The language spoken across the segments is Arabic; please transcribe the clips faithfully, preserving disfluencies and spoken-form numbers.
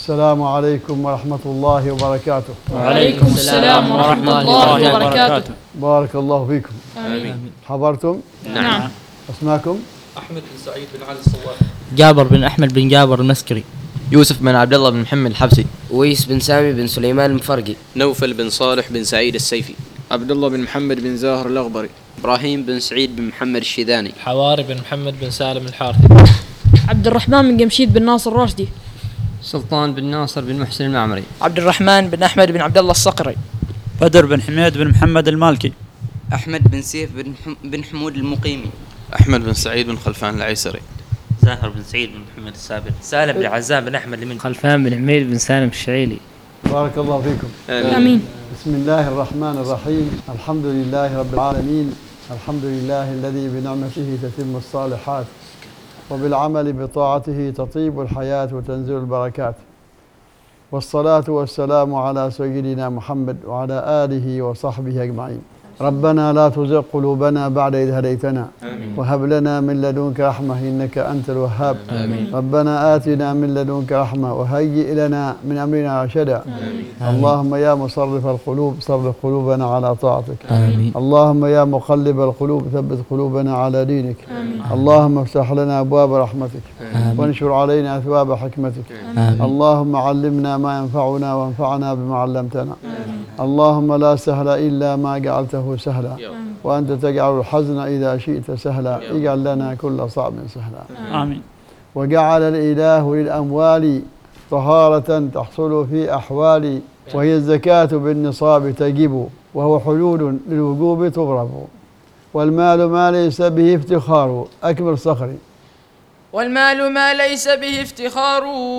السلام عليكم ورحمة الله وبركاته. وعليكم السلام ورحمة الله وبركاته. بارك الله فيكم. آمين. حضرتم؟ نعم. أسماكم؟ أحمد بن سعيد بن علي الصواب، جابر بن أحمد بن جابر المسكري، يوسف بن عبد الله بن محمد الحبسي، ويس بن سامي بن سليمان المفرقي، نوفل بن صالح بن سعيد السيفي، عبد الله بن محمد بن زاهر الأغبري، إبراهيم بن سعيد بن محمد الشيداني، حواري بن محمد بن سالم الحارثي، عبد الرحمن بن جمشيد بن ناصر الراشدي، سلطان بن ناصر بن محسن المعمري، عبد الرحمن بن أحمد بن عبد الله الصقري، بدر بن حميد بن محمد المالكي، أحمد بن سيف بن, حم بن حمود المقيمي، أحمد بن سعيد بن خلفان العيسري، زاهر بن سعيد بن محمد السابر، سالم بن عزام بن أحمد المنجي، خلفان بن حميد بن سالم الشعيلي. بارك الله فيكم. آمين. بسم الله الرحمن الرحيم. الحمد لله رب العالمين، الحمد لله الذي بنعمته تتم الصالحات وبالعمل بطاعته تطيب الحياة وتنزل البركات، والصلاة والسلام على سيدنا محمد وعلى آله وصحبه أجمعين. ربنا لا تزغ قلوبنا بعد إذ هديتنا وهب لنا من لدنك رحمة إنك أنت الوهاب. آمين. ربنا آتنا من لدنك رحمة وهيئ لنا من أمرنا رشدا. اللهم يا مصرف القلوب صرف قلوبنا على طاعتك. آمين. اللهم يا مقلب القلوب ثبت قلوبنا على دينك. آمين. اللهم افتح لنا أبواب رحمتك آمين. وانشر علينا أثواب حكمتك. آمين. اللهم علمنا ما ينفعنا وانفعنا بما علمتنا. آمين. اللهم لا سهل إلا ما جعلته سهلا وأنت تجعل الحزن إذا شئت سهلا. اجعل لنا كل صعب سهلا. آمين. وجعل الإله للأموال طهارة تحصل في أحوال، وهي الزكاة بالنصاب تجب وهو حلول للوجوب تضرب، والمال ما ليس به افتخار. أكمل صخري. والمال ما ليس به افتخار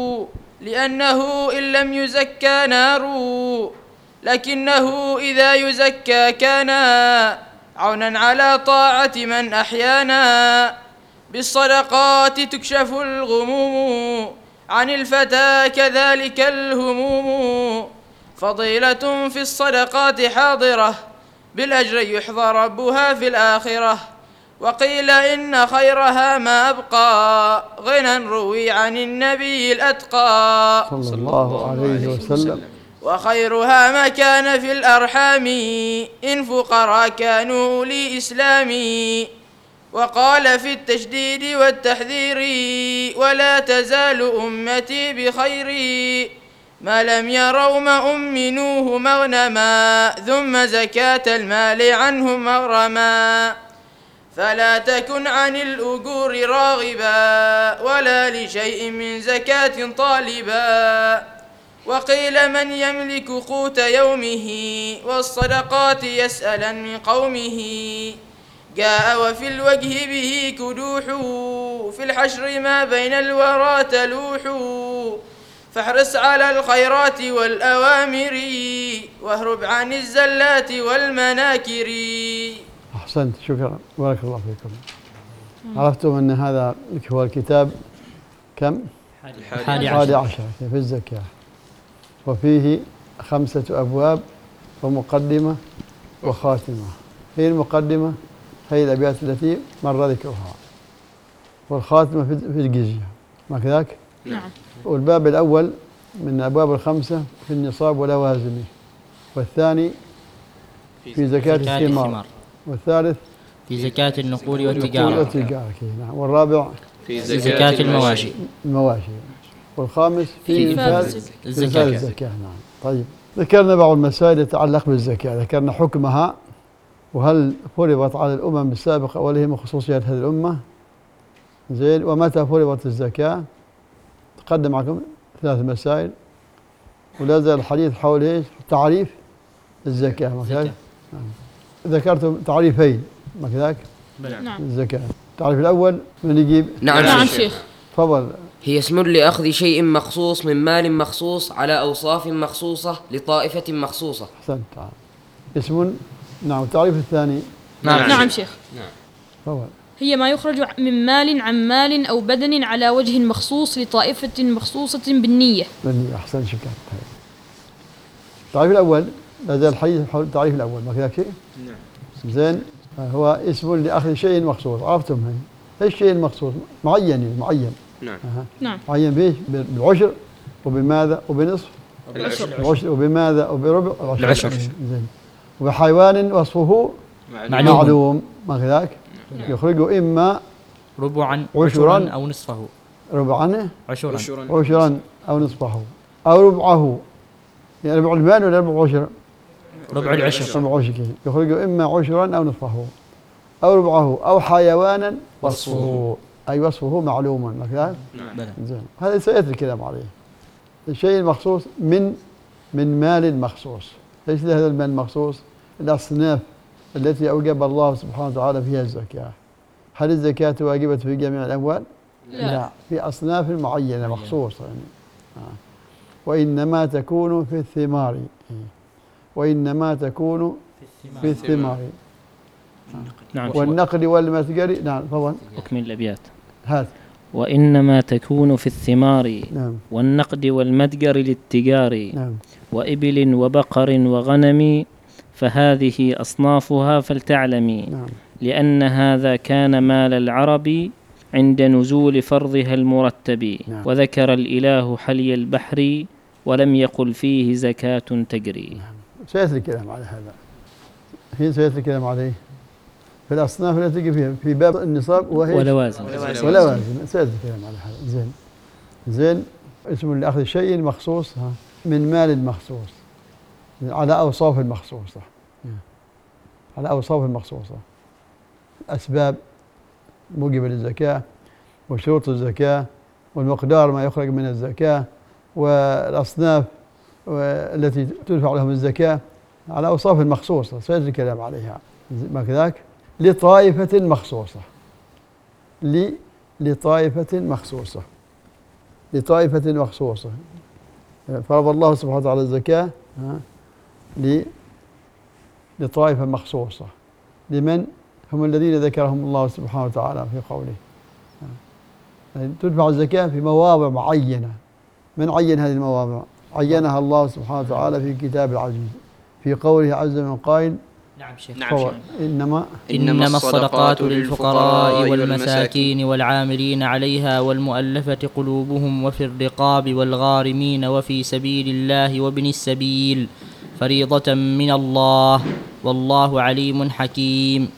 لأنه إن لم يزكى نار، لكنه إذا يزكى كان عونا على طاعة من أحيانا. بالصدقات تكشف الغموم عن الفتى كذلك الهموم، فضيلة في الصدقات حاضرة بالأجر يحظى ربها في الآخرة. وقيل إن خيرها ما أبقى غنى روي عن النبي الأتقى صلى الله عليه وسلم. وخيرها ما كان في الأرحام إن فقراء كانوا أولي إسلام. وقال في التشديد والتحذير ولا تزال أمتي بخير ما لم يروا ما أمنوه مغنما ثم زكاة المال عنهم مغرما. فلا تكن عن الأجور راغبا ولا لشيء من زكاة طالبا. وقيل من يملك قوت يومه والصدقات يسألا من قومه، جاء وفي الوجه به كدوح في الحشر ما بين الورى تلوح. فاحرص على الخيرات والأوامر واهرب عن الزلات والمناكر. أحسنت، شكرا، بارك الله فيكم. عرفتم أن هذا هو الكتاب كم؟ الحادي الحادي عشر عشر في الزكاة، وفيه خمسة أبواب ومقدمة وخاتمة. هي المقدمة هي الأبيات التي مر ذكرها، والخاتمة في الجزية، ما كذاك؟ نعم. والباب الأول من الأبواب الخمسة في النصاب ولوازمه، والثاني في زكاة الثمار، والثالث في زكاة النقود والتجارة، والتجارة نعم، والرابع في زكاة المواشي المواشي، والخامس في إنفاذ الزكاة. الزكاة. نعم. طيب، ذكرنا بعض المسائل تتعلق بالزكاة، ذكرنا حكمها وهل فرضت على الأمم السابقة ولا هي من خصوصيات هذه الأمة، زين، ومتى فرضت الزكاة. تقدم معكم ثلاث مسائل، ولا زال الحديث حول ايش؟ تعريف الزكاة، ما كذاك؟ ذكرتم تعريفين، ما كذاك؟ نعم. الزكاة. التعريف الأول من يجيب؟ نعم, نعم شيخ. تفضل. هي اسم لأخذ شيء مخصوص من مال مخصوص على أوصاف مخصوصة لطائفة مخصوصة. أحسنت. اسم. نعم. التعريف الثاني؟ نعم, نعم شيخ. نعم. تفضل. هي ما يخرج من مال عن مال أو بدن على وجه مخصوص لطائفة مخصوصة بالنية. بالنية. أحسن، شكرا. التعريف الأول لا زال الحديث حول التعريف الأول، ما كذا شيء؟ نعم. زين. هو اسم لأخذ شيء مخصوص. عرفتم هاي؟ ايش الشيء المخصوص؟ معين، معين. نعم. أه. نعم. معين بايش؟ بالعشر وبماذا وبنصف العشر. العشر وبماذا وبربع العشر. زين. وبحيوان وصفه معلوم. معلوم ما كذاك يخرج إما ربعا عشرا أو نصفه ربعا عشرا عشرا أو نصفه أو ربعه، يعني ربع المال ولا ربع عشر؟ ربع العشر. ربع عشر يخرج إما عشرا أو نصفه أو ربعه أو حيوانا وصفه، أي وصفه معلوم ما كذاك؟ بلى. زين. هذا سيأتي الكلام عليه. الشيء المخصوص من من مال مخصوص. ايش هذا المال المخصوص؟ الأصناف التي أوجب الله سبحانه وتعالى فيها الزكاة. هل الزكاة واجبة في جميع الأموال؟ لا, لا. في أصناف معينة مخصوصة يعني. آه. وإنما تكون في الثمار، وإنما تكون في الثمار نعم. والنقد والمتجر. نعم تفضل. أكمل الأبيات. هات. وإنما تكون في الثمار نعم. والنقد والمتجر للتجار نعم. وإبل وبقر وغنم فهذه أصنافها فلتعلمي نعم. لأن هذا كان مال العرب عند نزول فرضها المرتب. نعم. وذكر الإله حلي البحر ولم يقل فيه زكاة تجري. نعم. سيأتي الكلام على هذا. حين سيأتي الكلام عليه في الأصناف التي تجي فيها في باب النصاب وهي ولوازم ولوازم. سيأتي الكلام على هذا. زين زين. اسم لأخذ شيء مخصوص ها من مال مخصوص على أوصاف مخصوصة، على أوصاف مخصوصة، أسباب موجبة للزكاة وشروط الزكاة والمقدار ما يخرج من الزكاة والأصناف التي تدفع لهم الزكاة على أوصاف مخصوصة سيأتي الكلام عليها. ما كذاك لطائفة مخصوصة ل لطائفة مخصوصة لطائفة مخصوصة فرض الله سبحانه وتعالى الزكاة ل لطائفة مخصوصة. لمن هم الذين ذكرهم الله سبحانه وتعالى في قوله يعني تدفع الزكاة في مواضع معينة. من عين هذه المواضع؟ عينها الله سبحانه وتعالى في كتاب العزيز في قوله عز من قائل. نعم شيخ. نعم شيخ. إنما إنما الصدقات للفقراء والمساكين والعاملين عليها والمؤلفة قلوبهم وفي الرقاب والغارمين وفي سبيل الله وابن السبيل فريضة من الله والله عليم حكيم.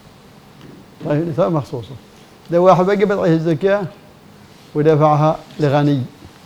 طيب نساء مخصوصة. لو واحد وجبت عليه الزكاة ودفعها لغني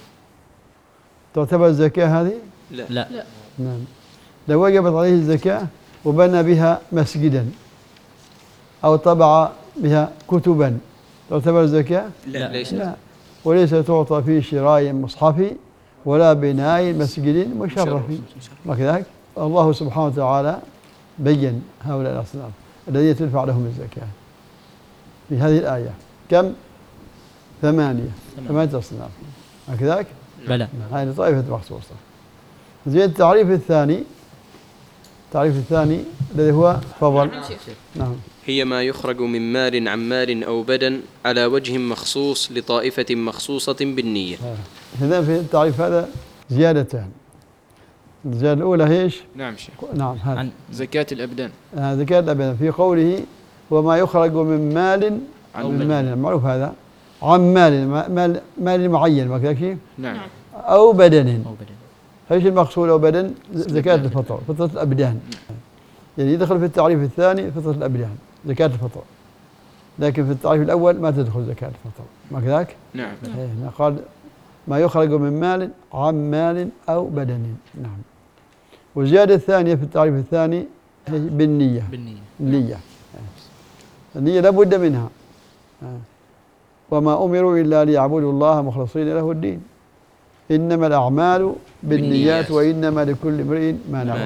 تعتبر الزكاة هذه؟ لا. لا. لا. نعم. لو وجبت عليه الزكاة وبنى بها مسجدا أو طبع بها كتبا تعتبر زكاة؟ لا. ليس. لا. وليس تعطى في شراء مصحف ولا بناء مسجد مشرف. ما كذلك؟ الله سبحانه وتعالى بين هؤلاء الأصناف الذين تدفع لهم الزكاة في هذه الآية. كم؟ ثمانية ثمانية أصناف. ما كذلك؟ بلى. هذه طائفة مخصوصة. زين. التعريف الثاني التعريف الثاني الذي هو فضل. نعم. هي ما يخرج من مال عن مال أو بدن على وجه مخصوص لطائفة مخصوصة بالنية. إذا في التعريف هذا زيادتان. الزيادة الأولى هي إيش؟ نعم شيخ. نعم هذا زكاة الأبدان. آه زكاة الأبدان في قوله وما يخرج من مال عن من مال معروف هذا عن مال مال مال معين ما كذا شيء. نعم. أو بدن. أو بدن. ايش المقصود أو بدن؟ زكاة الفطر فطرة الأبدان. يعني يدخل في التعريف الثاني فطرة الأبدان زكاة الفطر. لكن في التعريف الأول ما تدخل زكاة الفطر ما كذاك؟ نعم. إيه قال ما يخرج من مال عن مال أو بدن. نعم. والزيادة الثانية في التعريف الثاني هي بالنية. بالنية. النية. النية لا بد منها. وما أمروا إلا ليعبدوا الله مخلصين له الدين. إنما الأعمال بالنيات وإنما لكل امرئ ما نوى.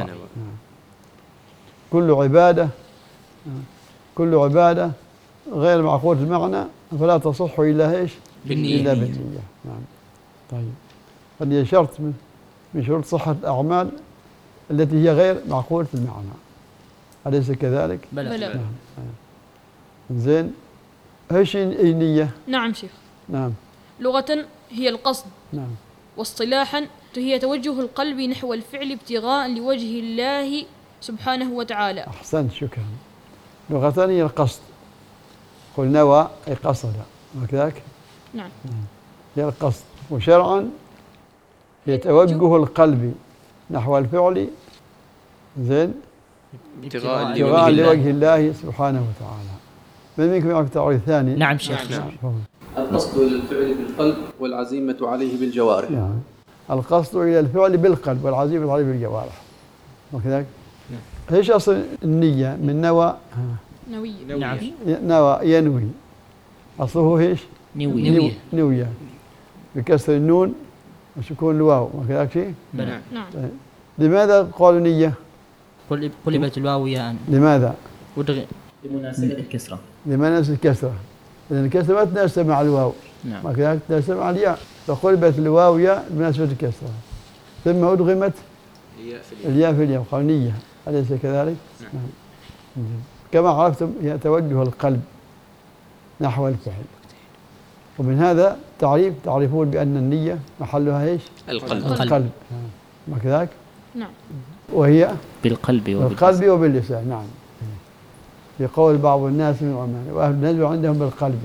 كل عبادة كل عبادة غير معقولة المعنى فلا تصح إلا إيش؟ بالنية. إلا بالنية. نعم. طيب. هذه شرط من من شروط صحة الأعمال التي هي غير معقولة المعنى. أليس كذلك؟ بلى. بلى. نعم. زين. ايش النية؟ نعم شيخ. نعم. لغة هي القصد. نعم. واصطلاحا هي توجه القلب نحو الفعل ابتغاء لوجه الله سبحانه وتعالى. أحسنت شكرا. لغة هي القصد. قل نوى أي قصد وكذلك. نعم. هي القصد. وشرعا هي توجه القلب نحو الفعل زين ابتغاء لوجه الله سبحانه وتعالى. من منكم يعرف تعريف ثاني؟ نعم شيخ. نعم. القصد إلى الفعل بالقلب والعزيمة عليه بالجوارح. يعني القصد إلى الفعل بالقلب والعزيمة عليه بالجوارح. وكذلك ايش أصل النية؟ من نوى نوية. نعم. نوى ينوي، أصله ايش؟ نوية. نوية بكسر النون وسكون الواو، وكذلك شيء؟ نعم. طيب. لماذا قالوا نية؟ قلبت الواو ياء. لماذا؟ لمناسبة الكسرة. لمناسبة الكسرة، لأن الكسرة ما تناسب مع الواو. نعم. وكذلك تناسب مع الياء، فقلبت الواو ياء بمناسبة الكسرة، ثم أدغمت الياء في الياء، قالوا نية، أليس كذلك؟ نعم. نعم. كما عرفتم هي توجه القلب نحو الفعل. ومن هذا تعريف تعرفون بأن النية محلها ايش؟ القلب. القلب. ما كذلك؟ نعم. وهي بالقلب بالقلب وباللسان. نعم. بقول بعض الناس من العلماء وأهل النجوى عندهم بالقلب،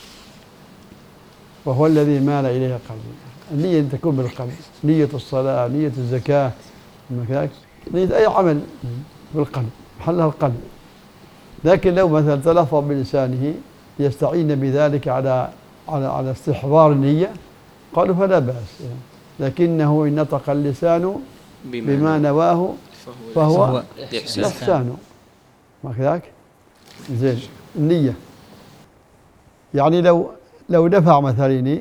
وهو الذي مال إليه قلبي. النية أن تكون بالقلب، نية الصلاة، نية الزكاة، ما كذلك؟ نية أي عمل بالقلب، محلها القلب. لكن لو مثلا تلفظ بلسانه يستعين بذلك على على على استحضار النية، قالوا فلا بأس، لكنه إن نطق اللسان بما نواه فهو إحسان. ما كذلك؟ زين. النية يعني لو لو دفع مثلا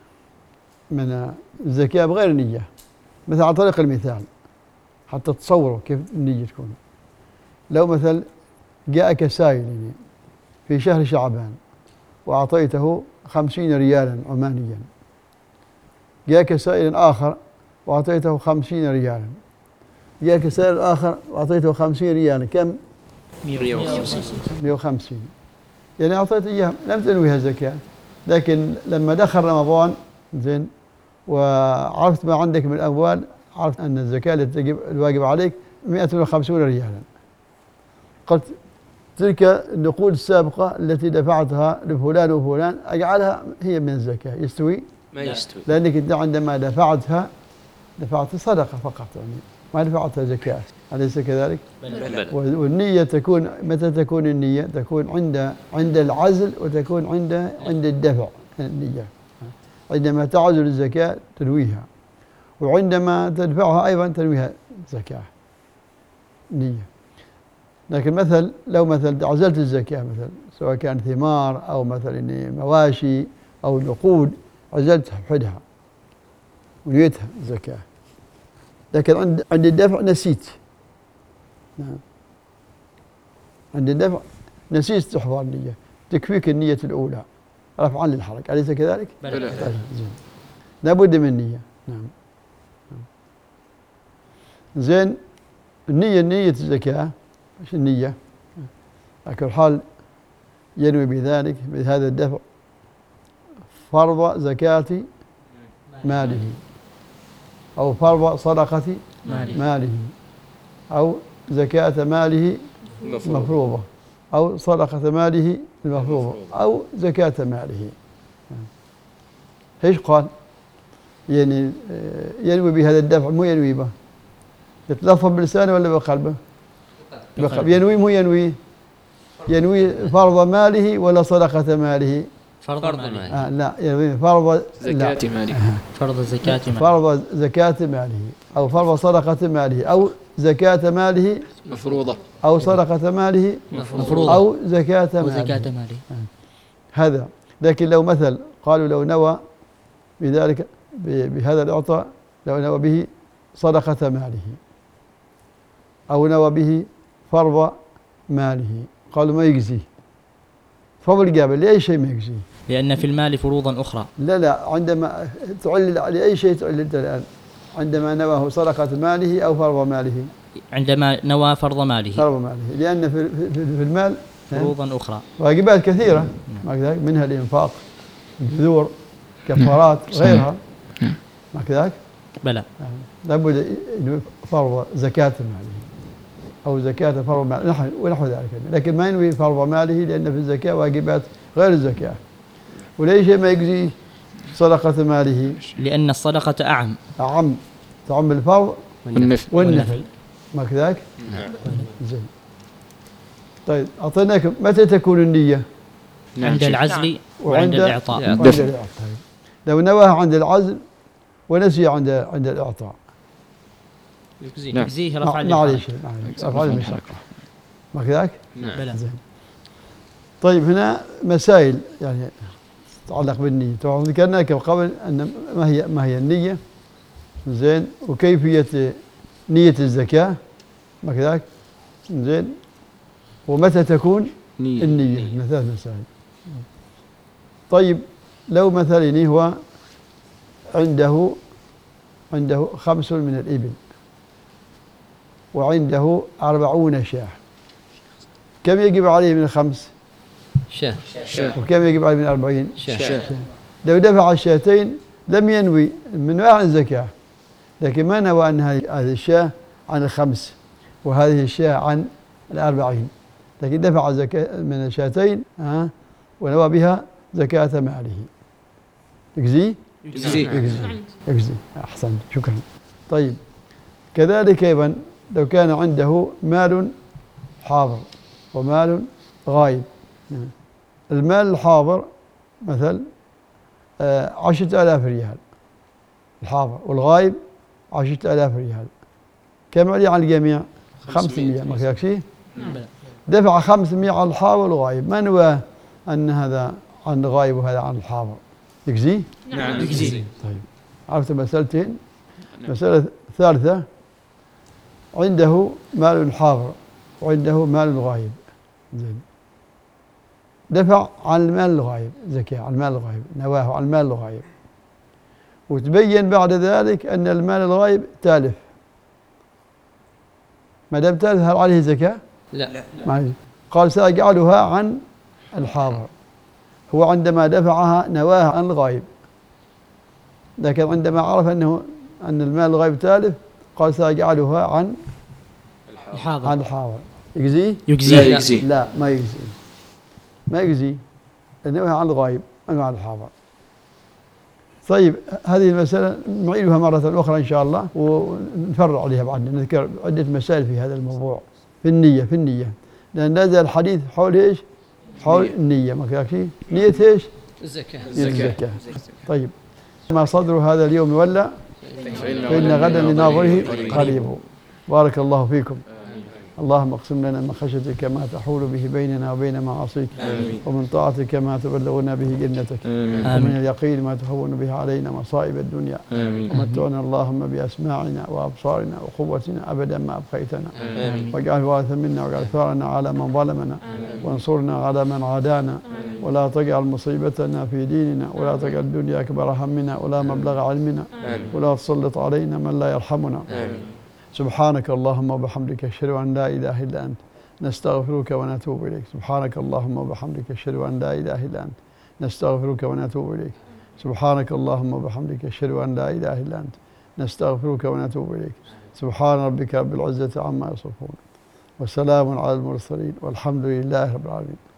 من الزكاة بغير نية، مثلا على طريق المثال حتى تصوروا كيف النية تكون. لو مثل جاءك سائل في شهر شعبان وأعطيته خمسين ريالا عمانيا، جاءك سائل آخر وأعطيته خمسين ريالا، جاءك سائل آخر وأعطيته خمسين ريالا، كم؟ مئة وخمسين. مئة وخمسين. يعني أعطيته إياها لم تنويها زكاة، لكن لما دخل رمضان زين وعرفت ما عندك من الأموال، عرفت أن الزكاة التي تجب الواجب عليك مئة وخمسين ريالا، قلت تلك النقود السابقة التي دفعتها لفلان وفلان أجعلها هي من الزكاة. يستوي؟ ما يستوي، لأنك أنت عندما دفعتها دفعت صدقة فقط، يعني ما دفعتها زكاة، أليس كذلك؟ بل. والنية تكون متى تكون النية؟ تكون عند عند العزل، وتكون عند عند الدفع. النية عندما تعزل الزكاة تنويها، وعندما تدفعها أيضا تنويها زكاة نية. لكن مثل لو مثل عزلت الزكاة مثلا سواء كان ثمار أو مثلا مواشي أو نقود، عزلتها بحدها ونيتها زكاة، لكن عند عند الدفع نسيت. نعم. عند الدفع نسيت استحضار النية، تكفيك النية الأولى رفعا للحرج، أليس كذلك؟ بلى. طيب زين. لابد من نية. نعم. زين. النية نية الزكاة ايش النية؟ على كل حال ينوي بذلك بهذا الدفع فرض زكاة ماله، أو فرض صدقة ماله, ماله أو زكاة ماله المفروضة، أو صدقة ماله المفروضة، أو زكاة ماله. ايش قال؟ يعني ينوي بهذا الدفع، مو ينوي به يتلفظ بلسانه ولا بقلبه؟ بقلبه. ينوي مو ينوي ينوي فرض ماله ولا صدقة ماله؟ فرض ماله. آه لا ينوي فرض زكاة ماله. فرض زكاة ماله. فرض زكاة ماله، أو فرض صدقة ماله، أو زكاة ماله مفروضة، أو صدقة ماله مفروضة، أو زكاة أو ماله. زكاة ماله. آه. هذا. لكن لو مثل قالوا لو نوى بذلك بهذا الإعطاء، لو نوى به صدقة ماله أو نوى به فرض ماله، قالوا ما يجزيه. فهو الجابل لأي شيء ما يجزيه، لأن في المال فروضا أخرى. لا لا عندما تعلل لأي شيء تعلل الآن، عندما نواه صدقة ماله أو فرض ماله. عندما نوى فرض ماله. فرض ماله، لأن في, في, في المال فروضا أخرى، واجبات كثيرة منها الإنفاق، البذور، كفارات، غيرها. ما كذلك؟ بلى. لابد فرض زكاة ماله أو زكاة فرض ماله ونحو ذلك، لكن ما ينوي فرض ماله، لأن في الزكاة واجبات غير الزكاة. ولأي شيء ما يجزي صدقة ماله، لأن الصدقة أعم. أعم تعم الفرض والنفل والنفل ما كذاك؟ نعم. زين. طيب أعطيناكم متى تكون النية؟ عند العزل وعند الإعطاء. وعند الإعطاء. لو نواها عند العزل ونسي عند عند الإعطاء يجزيه يجزيه رفع معليش رفع المشقة ما كذاك؟ نعم. زين. طيب هنا مسائل يعني تتعلق بالنية. طبعا ذكرنا قبل أن ما هي ما هي النية زين وكيفية نية الزكاة ما كذاك؟ زين ومتى تكون نية. النية من ثلاث مسائل. طيب لو مثلا هو عنده عنده خمس من الإبل وعنده أربعون شاة كم يجب عليه من الخمس؟ شاة. وكم يجب عليه من الأربعين؟ شاة. شاة. لو دفع الشاتين لم ينوي من عن الزكاة لكن ما نوى أن هذه الشاة عن الخمس وهذه الشاة عن الأربعين لكن دفع زكاة من الشاتين ها ونوى بها زكاة ماله يجزي؟ يجزي يجزي يجزي أحسنت شكرا. طيب كذلك أيضا لو كان عنده مال حاضر ومال غايب المال الحاضر مثل عشرة آلاف ريال الحاضر والغايب عشرة آلاف ريال كم عليه على الجميع؟ خمسمائة ما كذاك شيء؟ دفع خمسمائة على الحاضر والغايب ما نوى أن هذا عن الغايب وهذا عن الحاضر يجزي؟ نعم يجزي. طيب عرفت مسألتين. مسألة ثالثة عنده مال حاضر وعنده مال غايب زين دفع عن المال الغايب زكاة عن المال الغايب نواه عن المال الغايب وتبين بعد ذلك أن المال الغايب تالف ما دام تالف هل عليه زكاة؟ لا ما قال سأجعلها عن الحاضر هو عندما دفعها نواها عن الغايب لكن عندما عرف أنه أن المال الغايب تالف قال سأجعلها عن الحاضر عن الحاضر يجزي؟ يجزي لا يجزي لا ما يجزي ما يجزي لأنه عن الغايب أنه عن الحاضر. طيب هذه المسألة نعيدها مرة أخرى إن شاء الله ونفرع عليها بعد نذكر عدة مسائل في هذا الموضوع في النية في النية لأن هذا الحديث حول إيش؟ حول النية ما كذا شيء نية إيش؟ الزكاة. الزكاة. طيب ما صدر هذا اليوم ولا فإن غدا لناظره قريب. بارك الله فيكم. اللهم اقسم لنا من خشيتك ما تحول به بيننا وبين معاصيك ومن طاعتك ما تبلغنا به جنتك ومن اليقين ما تهون به علينا مصائب الدنيا ومتعنا اللهم بأسماعنا وأبصارنا وقوتنا أبدا ما أبقيتنا واجعل وارثا منا واجعل ثارنا على من ظلمنا وانصرنا على من عادانا ولا تجعل مصيبتنا في ديننا ولا تجعل الدنيا أكبر همنا ولا مبلغ علمنا ولا تسلط علينا من لا يرحمنا. سبحانك اللهم وبحمدك أشهد أن لا إله إلا أنت نستغفرك ونتوب إليك. سبحانك اللهم وبحمدك أشهد أن لا إله إلا أنت نستغفرك ونتوب إليك. سبحانك اللهم وبحمدك أشهد أن لا إله إلا أنت نستغفرك ونتوب إليك. سبحان ربك رب العزة عما يصفون وسلام على المرسلين والحمد لله رب العالمين.